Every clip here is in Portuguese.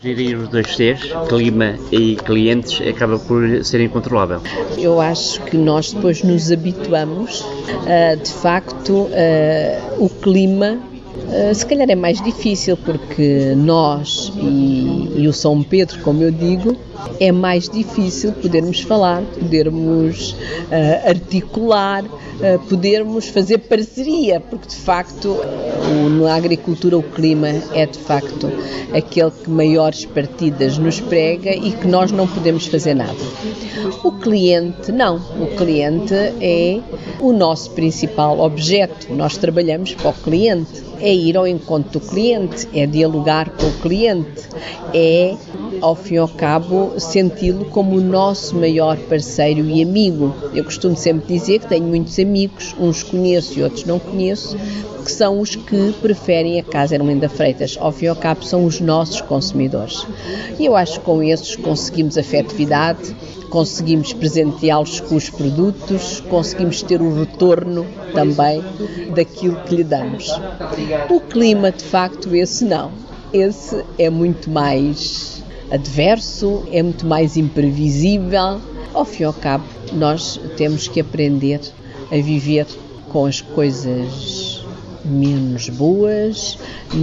Gerir os dois Cs, clima e clientes, acaba por ser incontrolável. Eu acho que nós depois nos habituamos, de facto, o clima, se calhar é mais difícil, porque nós e o São Pedro, como eu digo, é mais difícil podermos falar, podermos articular, podermos fazer parceria, porque de facto na agricultura o clima é de facto aquele que maiores partidas nos prega e que nós não podemos fazer nada. O cliente não, o cliente é o nosso principal objeto, nós trabalhamos para o cliente, é ir ao encontro do cliente, é dialogar com o cliente, é ao fim e ao cabo senti-lo como o nosso maior parceiro e amigo. Eu costumo sempre dizer que tenho muitos amigos, uns conheço e outros não conheço, que são os que preferem a Casa Ermelinda Freitas. Ao fim e ao cabo são os nossos consumidores. E eu acho que com esses conseguimos afetividade, conseguimos presenteá-los com os produtos, conseguimos ter o retorno também daquilo que lhe damos. O clima, de facto, esse não. Esse é muito mais adverso, é muito mais imprevisível. Ao fim e ao cabo, nós temos que aprender a viver com as coisas menos boas,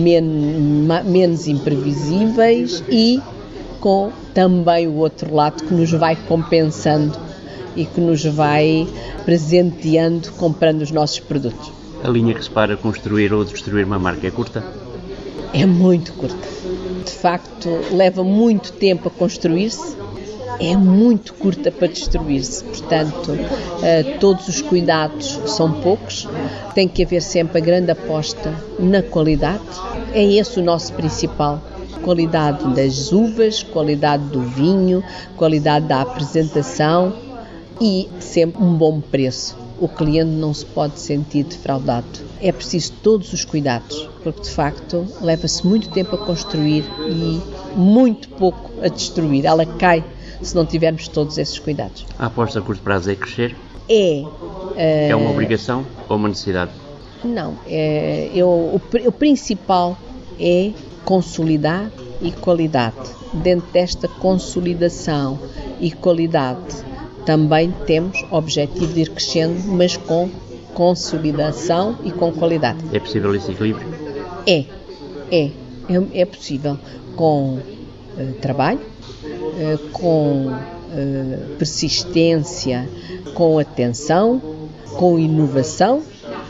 menos imprevisíveis e com também o outro lado que nos vai compensando e que nos vai presenteando comprando os nossos produtos. A linha que separa construir ou destruir uma marca é curta? É muito curta. De facto, leva muito tempo a construir-se, é muito curta para destruir-se. Portanto, todos os cuidados são poucos, tem que haver sempre a grande aposta na qualidade. É esse o nosso principal. Qualidade das uvas, qualidade do vinho, qualidade da apresentação e sempre um bom preço. O cliente não se pode sentir defraudado. É preciso todos os cuidados, porque de facto leva-se muito tempo a construir e muito pouco a destruir. Ela cai se não tivermos todos esses cuidados. A aposta a curto prazo é crescer? É uma obrigação ou uma necessidade? Não, o principal é consolidar e qualidade. Dentro desta consolidação e qualidade também temos o objetivo de ir crescendo, mas com consolidação e com qualidade. É possível esse equilíbrio? É possível com trabalho, com persistência, com atenção, com inovação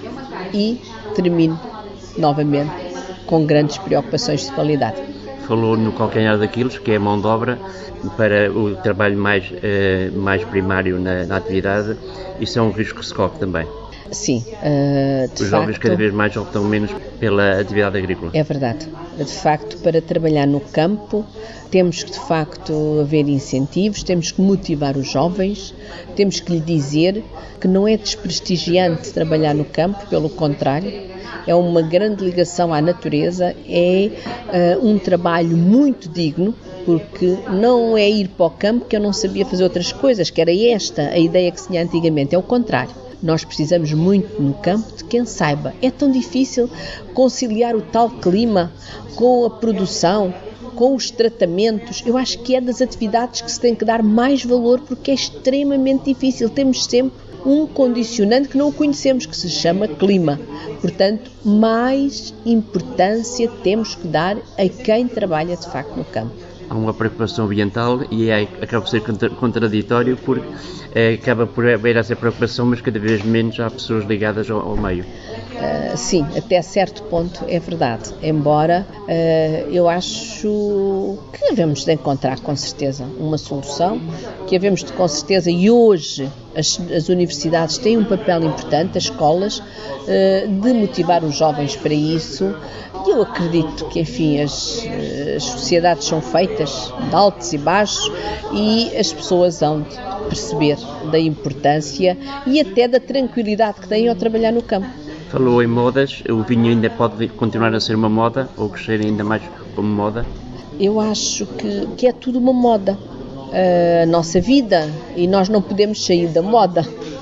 e termino novamente com grandes preocupações de qualidade. Falou no calcanhar daqueles, que é a mão de obra, para o trabalho mais primário na atividade. Isso é um risco que se corre também. Sim, os jovens cada vez mais optam menos pela atividade agrícola. É verdade. De facto, para trabalhar no campo, temos que de facto haver incentivos, temos que motivar os jovens, temos que lhe dizer que não é desprestigiante trabalhar no campo, pelo contrário, é uma grande ligação à natureza, é um trabalho muito digno, porque não é ir para o campo que eu não sabia fazer outras coisas, que era esta a ideia que se tinha antigamente, é o contrário. Nós precisamos muito no campo de quem saiba. É tão difícil conciliar o tal clima com a produção, com os tratamentos. Eu acho que é das atividades que se tem que dar mais valor, porque é extremamente difícil. Temos sempre um condicionante que não conhecemos, que se chama clima. Portanto, mais importância temos que dar a quem trabalha de facto no campo. Há uma preocupação ambiental e acaba por ser contraditório, porque acaba por haver essa preocupação, mas cada vez menos há pessoas ligadas ao meio. Sim, até certo ponto é verdade, embora eu acho que havemos de encontrar com certeza uma solução, que havemos de com certeza, e hoje as universidades têm um papel importante, as escolas, de motivar os jovens para isso. E eu acredito que, enfim, as sociedades são feitas de altos e baixos e as pessoas hão de perceber da importância e até da tranquilidade que têm ao trabalhar no campo. Falou em modas, o vinho ainda pode continuar a ser uma moda ou crescer ainda mais como moda? Eu acho que é tudo uma moda. A nossa vida, e nós não podemos sair da moda.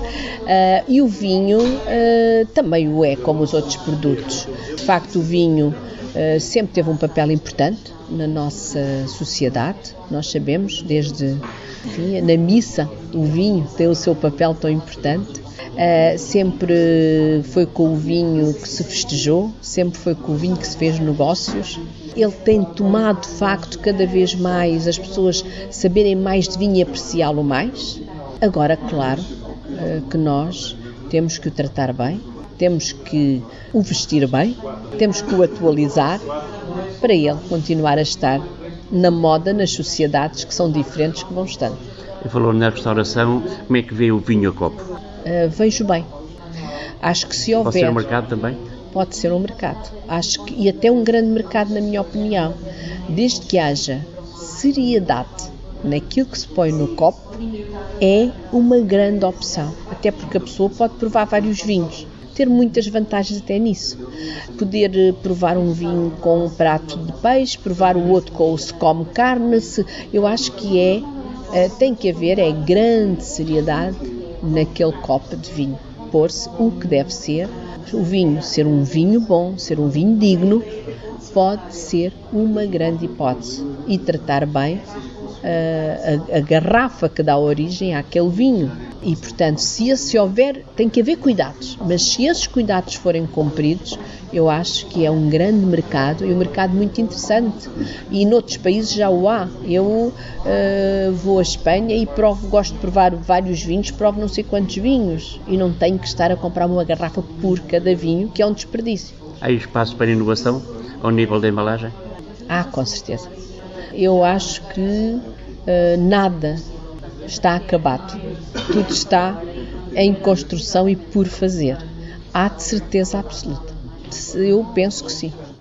E o vinho também o é, como os outros produtos. De facto, o vinho sempre teve um papel importante na nossa sociedade. Nós sabemos, desde na missa, o vinho tem o seu papel tão importante. Sempre foi com o vinho que se festejou, sempre foi com o vinho que se fez negócios. Ele tem tomado, de facto, cada vez mais as pessoas saberem mais de vinho e apreciá-lo mais. Agora, claro, que nós temos que o tratar bem, temos que o vestir bem, temos que o atualizar para ele continuar a estar na moda nas sociedades que são diferentes, que vão estando. E falou na restauração, como é que vê o vinho a copo? Vejo bem. Acho que se houver... Pode ser um mercado também? Pode ser um mercado. Acho que, e até um grande mercado, na minha opinião. Desde que haja seriedade naquilo que se põe no copo, é uma grande opção. Até porque a pessoa pode provar vários vinhos. Ter muitas vantagens até nisso. Poder provar um vinho com um prato de peixe, provar o outro com o se come carne. Eu acho que tem que haver grande seriedade naquele copo de vinho. Pôr-se o que deve ser. O vinho ser um vinho bom, ser um vinho digno, pode ser uma grande hipótese. E tratar bem a garrafa que dá origem àquele vinho. E, portanto, se houver, tem que haver cuidados. Mas se esses cuidados forem cumpridos, eu acho que é um grande mercado e um mercado muito interessante. E noutros países já o há. Eu vou à Espanha e gosto de provar vários vinhos, provo não sei quantos vinhos. E não tenho que estar a comprar uma garrafa por cada vinho, que é um desperdício. Há espaço para inovação ao nível da embalagem? Com certeza. Eu acho que nada está acabado. Tudo está em construção e por fazer. Há de certeza absoluta. Eu penso que sim.